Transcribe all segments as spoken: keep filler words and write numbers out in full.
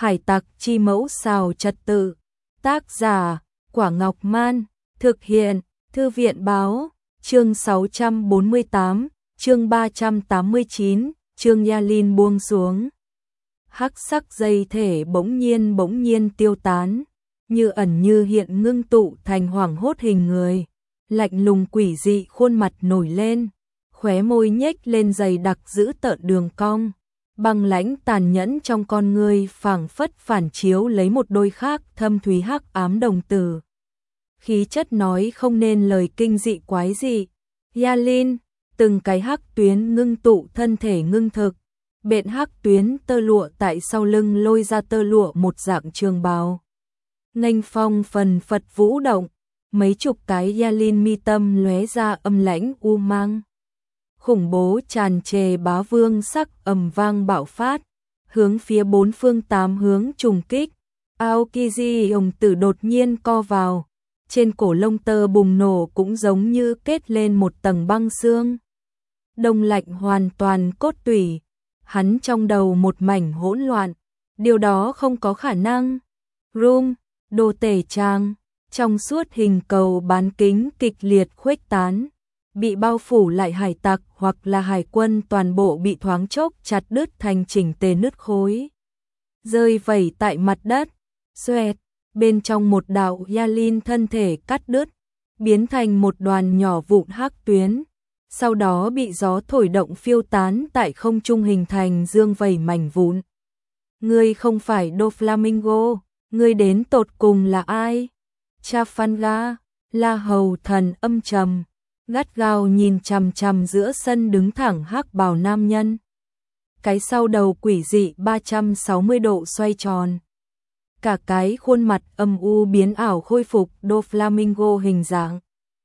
Hải tặc chi mẫu xào trật tự. Tác giả, Quả Ngọc Man. Thực hiện, Thư viện báo. Chương sáu trăm bốn mươi tám, chương ba trăm tám mươi chín, chương Yalin buông xuống. Hắc sắc dây thể bỗng nhiên bỗng nhiên tiêu tán, như ẩn như hiện ngưng tụ thành hoảng hốt hình người. Lạnh lùng quỷ dị khuôn mặt nổi lên, khóe môi nhếch lên dày đặc giữ tợn đường cong. Băng lãnh tàn nhẫn trong con ngươi phảng phất phản chiếu lấy một đôi khác thâm thúy hắc ám đồng tử. Khí chất nói không nên lời kinh dị quái dị. Yalin, từng cái hắc tuyến ngưng tụ thân thể ngưng thực, bện hắc tuyến tơ lụa tại sau lưng lôi ra tơ lụa một dạng trường bào. Nghênh phong phần phật vũ động, mấy chục cái Yalin mi tâm lóe ra âm lãnh u mang. Khủng bố tràn trề bá vương sắc ầm vang bạo phát, hướng phía bốn phương tám hướng trùng kích. Aokiji hồng tử đột nhiên co vào, trên cổ lông tơ bùng nổ cũng giống như kết lên một tầng băng xương. Đông lạnh hoàn toàn cốt tủy, hắn trong đầu một mảnh hỗn loạn, điều đó không có khả năng. Room, đồ tể trang, trong suốt hình cầu bán kính kịch liệt khuếch tán. Bị bao phủ lại hải tặc hoặc là hải quân toàn bộ bị thoáng chốc chặt đứt thành chỉnh tề nứt khối. Rơi vẩy tại mặt đất, xoẹt, bên trong một đạo Yalin thân thể cắt đứt, biến thành một đoàn nhỏ vụn hắc tuyến, sau đó bị gió thổi động phiêu tán tại không trung hình thành dương vẩy mảnh vụn. Ngươi không phải Doflamingo, ngươi đến tột cùng là ai? Trafalgar, La Hầu thần âm trầm, gắt gao nhìn chằm chằm giữa sân đứng thẳng hắc bào nam nhân. Cái sau đầu quỷ dị ba trăm sáu mươi độ xoay tròn. Cả cái khuôn mặt âm u biến ảo khôi phục Doflamingo hình dạng.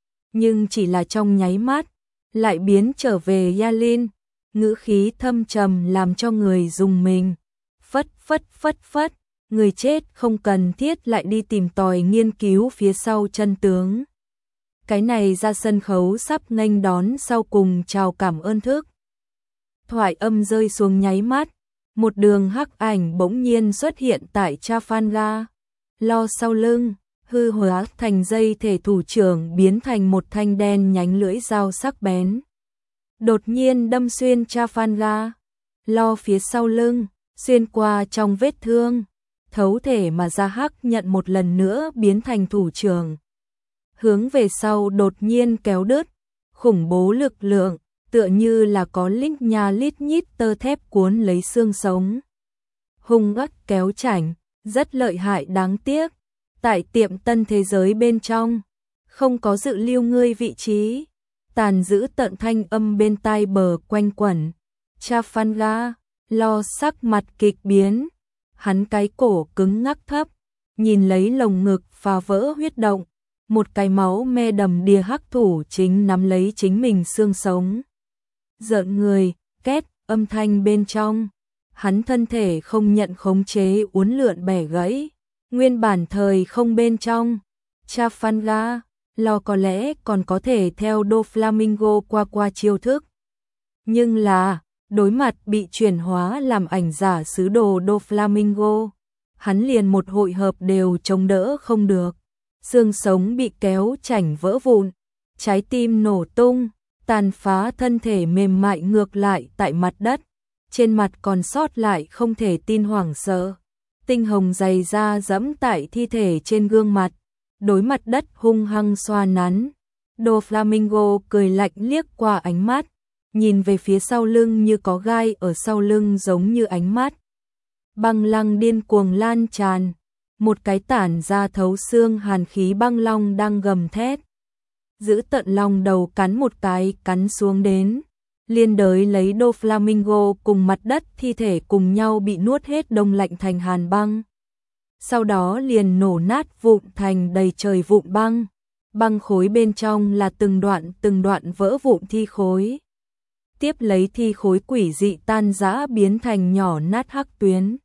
Nhưng chỉ là trong nháy mắt, lại biến trở về Yalin, ngữ khí thâm trầm làm cho người rùng mình. Phất phất phất phất, người chết không cần thiết lại đi tìm tòi nghiên cứu phía sau chân tướng. Cái này ra sân khấu sắp nghênh đón sau cùng chào cảm ơn thức. Thoại âm rơi xuống nháy mắt, một đường hắc ảnh bỗng nhiên xuất hiện tại Trafalgar. Lo sau lưng, hư hóa thành dây thể thủ trưởng biến thành một thanh đen nhánh lưỡi dao sắc bén. Đột nhiên đâm xuyên Trafalgar. Lo phía sau lưng, xuyên qua trong vết thương, thấu thể mà ra hắc nhận một lần nữa biến thành thủ trưởng. Hướng về sau đột nhiên kéo đứt, khủng bố lực lượng, tựa như là có lít nha lít nhít tơ thép cuốn lấy xương sống. Hung ác kéo chảnh, rất lợi hại đáng tiếc. Tại tiệm tân thế giới bên trong, không có dự lưu ngươi vị trí. Tàn giữ tận thanh âm bên tai bờ quanh quẩn. Trafalgar, Lo sắc mặt kịch biến. Hắn cái cổ cứng ngắc thấp, nhìn lấy lồng ngực phá vỡ huyết động. Một cái máu me đầm đìa hắc thủ chính nắm lấy chính mình xương sống. Giận người, két, âm thanh bên trong. Hắn thân thể không nhận khống chế uốn lượn bẻ gãy. Nguyên bản thời không bên trong. Trafalgar, Lo có lẽ còn có thể theo Doflamingo qua qua chiêu thức. Nhưng là, đối mặt bị chuyển hóa làm ảnh giả sứ đồ Doflamingo, hắn liền một hội hợp đều chống đỡ không được. Xương sống bị kéo chảnh vỡ vụn, trái tim nổ tung, tàn phá thân thể mềm mại ngược lại tại mặt đất, trên mặt còn sót lại không thể tin hoảng sợ. Tinh hồng dày da dẫm tại thi thể trên gương mặt, đối mặt đất hung hăng xoa nắn. Doflamingo cười lạnh liếc qua ánh mắt, nhìn về phía sau lưng như có gai ở sau lưng giống như ánh mắt. Băng lăng điên cuồng lan tràn. Một cái tản ra thấu xương hàn khí băng long đang gầm thét. Giữ tận long đầu cắn một cái cắn xuống đến. Liên đới lấy Doflamingo cùng mặt đất thi thể cùng nhau bị nuốt hết đông lạnh thành hàn băng. Sau đó liền nổ nát vụn thành đầy trời vụn băng. Băng khối bên trong là từng đoạn từng đoạn vỡ vụn thi khối. Tiếp lấy thi khối quỷ dị tan rã biến thành nhỏ nát hắc tuyến.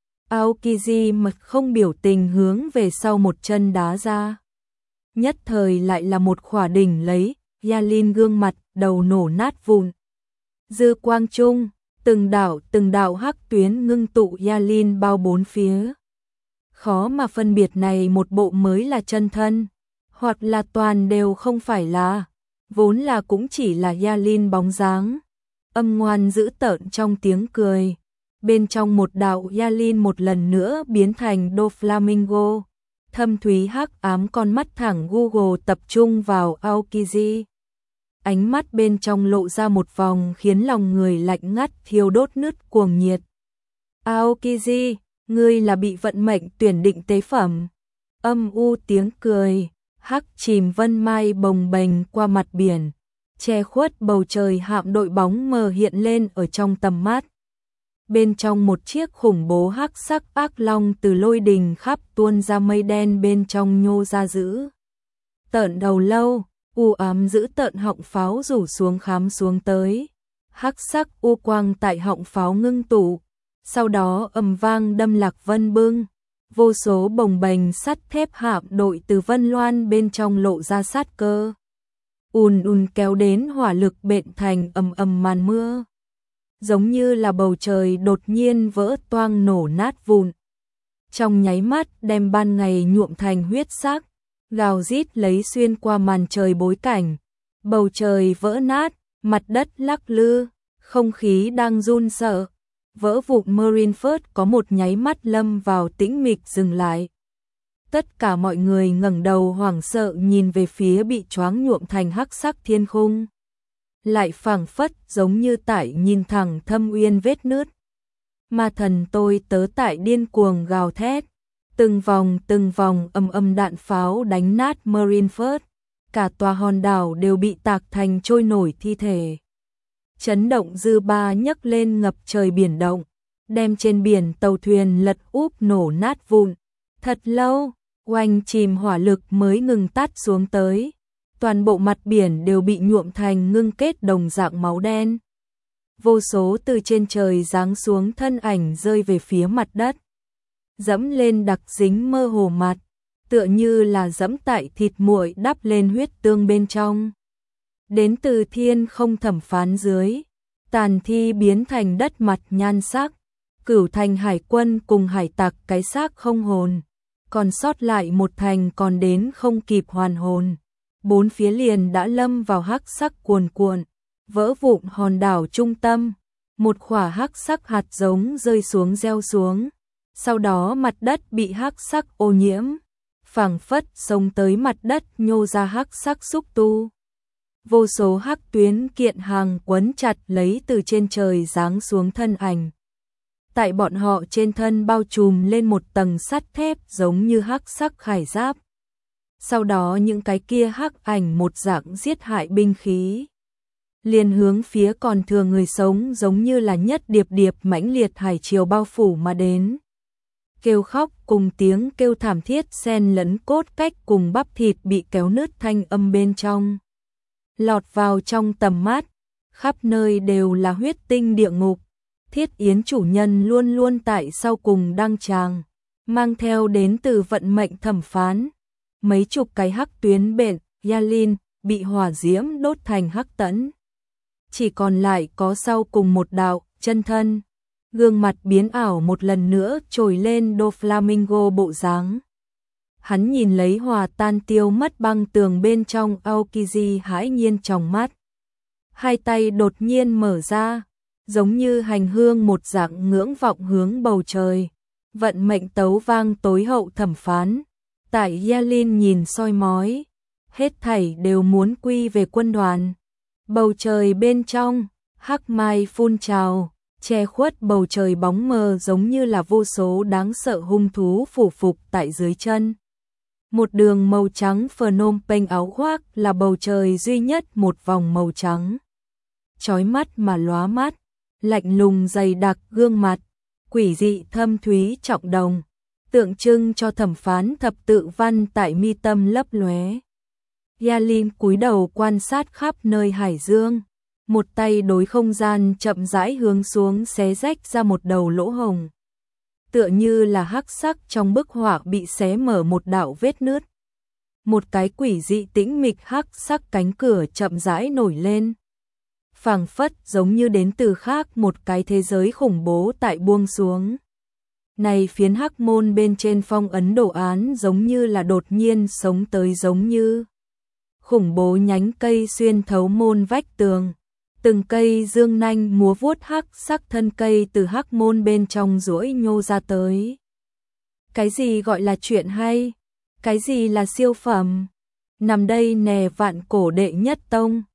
Aokiji mặt không biểu tình hướng về sau một chân đá ra. Nhất thời lại là một khỏa đỉnh lấy, Yalin gương mặt, đầu nổ nát vụn. Dư quang trung, Từng đạo từng đạo hắc tuyến ngưng tụ Yalin bao bốn phía. Khó mà phân biệt này một bộ mới là chân thân, hoặc là toàn đều không phải là, vốn là cũng chỉ là Yalin bóng dáng. Âm ngoan dữ tợn trong tiếng cười. Bên trong một đạo Yalin một lần nữa biến thành Doflamingo. Thâm thúy hắc ám con mắt thẳng Google tập trung vào Aokiji. Ánh mắt bên trong lộ ra một vòng khiến lòng người lạnh ngắt thiêu đốt nứt cuồng nhiệt. Aokiji, ngươi là bị vận mệnh tuyển định tế phẩm. Âm u tiếng cười, hắc chìm vân mai bồng bềnh qua mặt biển, che khuất bầu trời hạm đội bóng mờ hiện lên ở trong tầm mắt. Bên trong một chiếc khủng bố hắc sắc ác long từ lôi đình khắp tuôn ra mây đen bên trong nhô ra giữ. Tợn đầu lâu, u ám giữ tợn họng pháo rủ xuống khám xuống tới. Hắc sắc u quang tại họng pháo ngưng tụ, sau đó ầm vang đâm lạc vân bưng. Vô số bồng bềnh sắt thép hạm đội từ vân loan bên trong lộ ra sát cơ. Ùn ùn kéo đến hỏa lực bện thành ầm ầm màn mưa. Giống như là bầu trời đột nhiên vỡ toang nổ nát vụn. Trong nháy mắt đem ban ngày nhuộm thành huyết sắc, gào rít lấy xuyên qua màn trời bối cảnh. Bầu trời vỡ nát, mặt đất lắc lư, không khí đang run sợ. Vỡ vụn Marineford có một nháy mắt lâm vào tĩnh mịch dừng lại. Tất cả mọi người ngẩng đầu hoảng sợ nhìn về phía bị choáng nhuộm thành hắc sắc thiên khung. Lại phảng phất giống như tại nhìn thẳng thâm uyên vết nứt. Ma thần tôi tớ tại điên cuồng gào thét. Từng vòng từng vòng âm âm đạn pháo đánh nát Marineford. Cả tòa hòn đảo đều bị tạc thành trôi nổi thi thể. Chấn động dư ba nhấc lên ngập trời biển động, đem trên biển tàu thuyền lật úp nổ nát vụn. Thật lâu, oanh chìm hỏa lực mới ngừng tắt xuống tới. Toàn bộ mặt biển đều bị nhuộm thành ngưng kết đồng dạng máu đen. Vô số từ trên trời giáng xuống thân ảnh rơi về phía mặt đất. Dẫm lên đặc dính mơ hồ mặt, tựa như là dẫm tại thịt muội đắp lên huyết tương bên trong. Đến từ thiên không thẩm phán dưới, tàn thi biến thành đất mặt nhan sắc, cửu thành hải quân cùng hải tặc cái xác không hồn, còn sót lại một thành còn đến không kịp hoàn hồn. Bốn phía liền đã lâm vào hắc sắc cuồn cuộn, vỡ vụn hòn đảo trung tâm, một khỏa hắc sắc hạt giống rơi xuống gieo xuống, sau đó mặt đất bị hắc sắc ô nhiễm, phảng phất xông tới mặt đất nhô ra hắc sắc xúc tu. Vô số hắc tuyến kiện hàng quấn chặt lấy từ trên trời giáng xuống thân ảnh. Tại bọn họ trên thân bao trùm lên một tầng sắt thép giống như hắc sắc khải giáp. Sau đó những cái kia hắc ảnh một dạng giết hại binh khí, liền hướng phía còn thừa người sống giống như là nhất điệp điệp mãnh liệt hải triều bao phủ mà đến. Kêu khóc cùng tiếng kêu thảm thiết xen lẫn cốt cách cùng bắp thịt bị kéo nứt thanh âm bên trong. Lọt vào trong tầm mắt, khắp nơi đều là huyết tinh địa ngục. Thiết Yến chủ nhân luôn luôn tại sau cùng đăng tràng, mang theo đến từ vận mệnh thẩm phán. Mấy chục cái hắc tuyến bện, Yalin, bị hỏa diễm đốt thành hắc tẫn. Chỉ còn lại có sau cùng một đạo, chân thân. Gương mặt biến ảo một lần nữa trồi lên Doflamingo bộ dáng. Hắn nhìn lấy hòa tan tiêu mất băng tường bên trong Aokiji hãi nhiên trong mắt. Hai tay đột nhiên mở ra, giống như hành hương một dạng ngưỡng vọng hướng bầu trời. Vận mệnh tấu vang tối hậu thẩm phán. Tại Yalin nhìn soi mói, hết thảy đều muốn quy về quân đoàn. Bầu trời bên trong, hắc mai phun trào, che khuất bầu trời bóng mờ giống như là vô số đáng sợ hung thú phủ phục tại dưới chân. Một đường màu trắng Phnom Penh áo khoác là bầu trời duy nhất một vòng màu trắng. Chói mắt mà lóa mắt, lạnh lùng dày đặc gương mặt, quỷ dị thâm thúy trọng đồng, tượng trưng cho thẩm phán thập tự văn tại mi tâm lấp lóe. Yalin cúi đầu quan sát khắp nơi hải dương, một tay đối không gian chậm rãi hướng xuống xé rách ra một đầu lỗ hồng. Tựa như là hắc sắc trong bức họa bị xé mở một đạo vết nứt. Một cái quỷ dị tĩnh mịch hắc sắc cánh cửa chậm rãi nổi lên. phảng phất giống như đến từ khác một cái thế giới khủng bố tại buông xuống. Này phiến hắc môn bên trên phong ấn đồ án giống như là đột nhiên sống tới, giống như khủng bố nhánh cây xuyên thấu môn vách tường. Từng cây dương nanh múa vuốt, hắc sắc thân cây từ hắc môn bên trong duỗi nhô ra tới. Cái gì gọi là chuyện hay? Cái gì là siêu phẩm? Nằm đây nè, vạn cổ đệ nhất tông,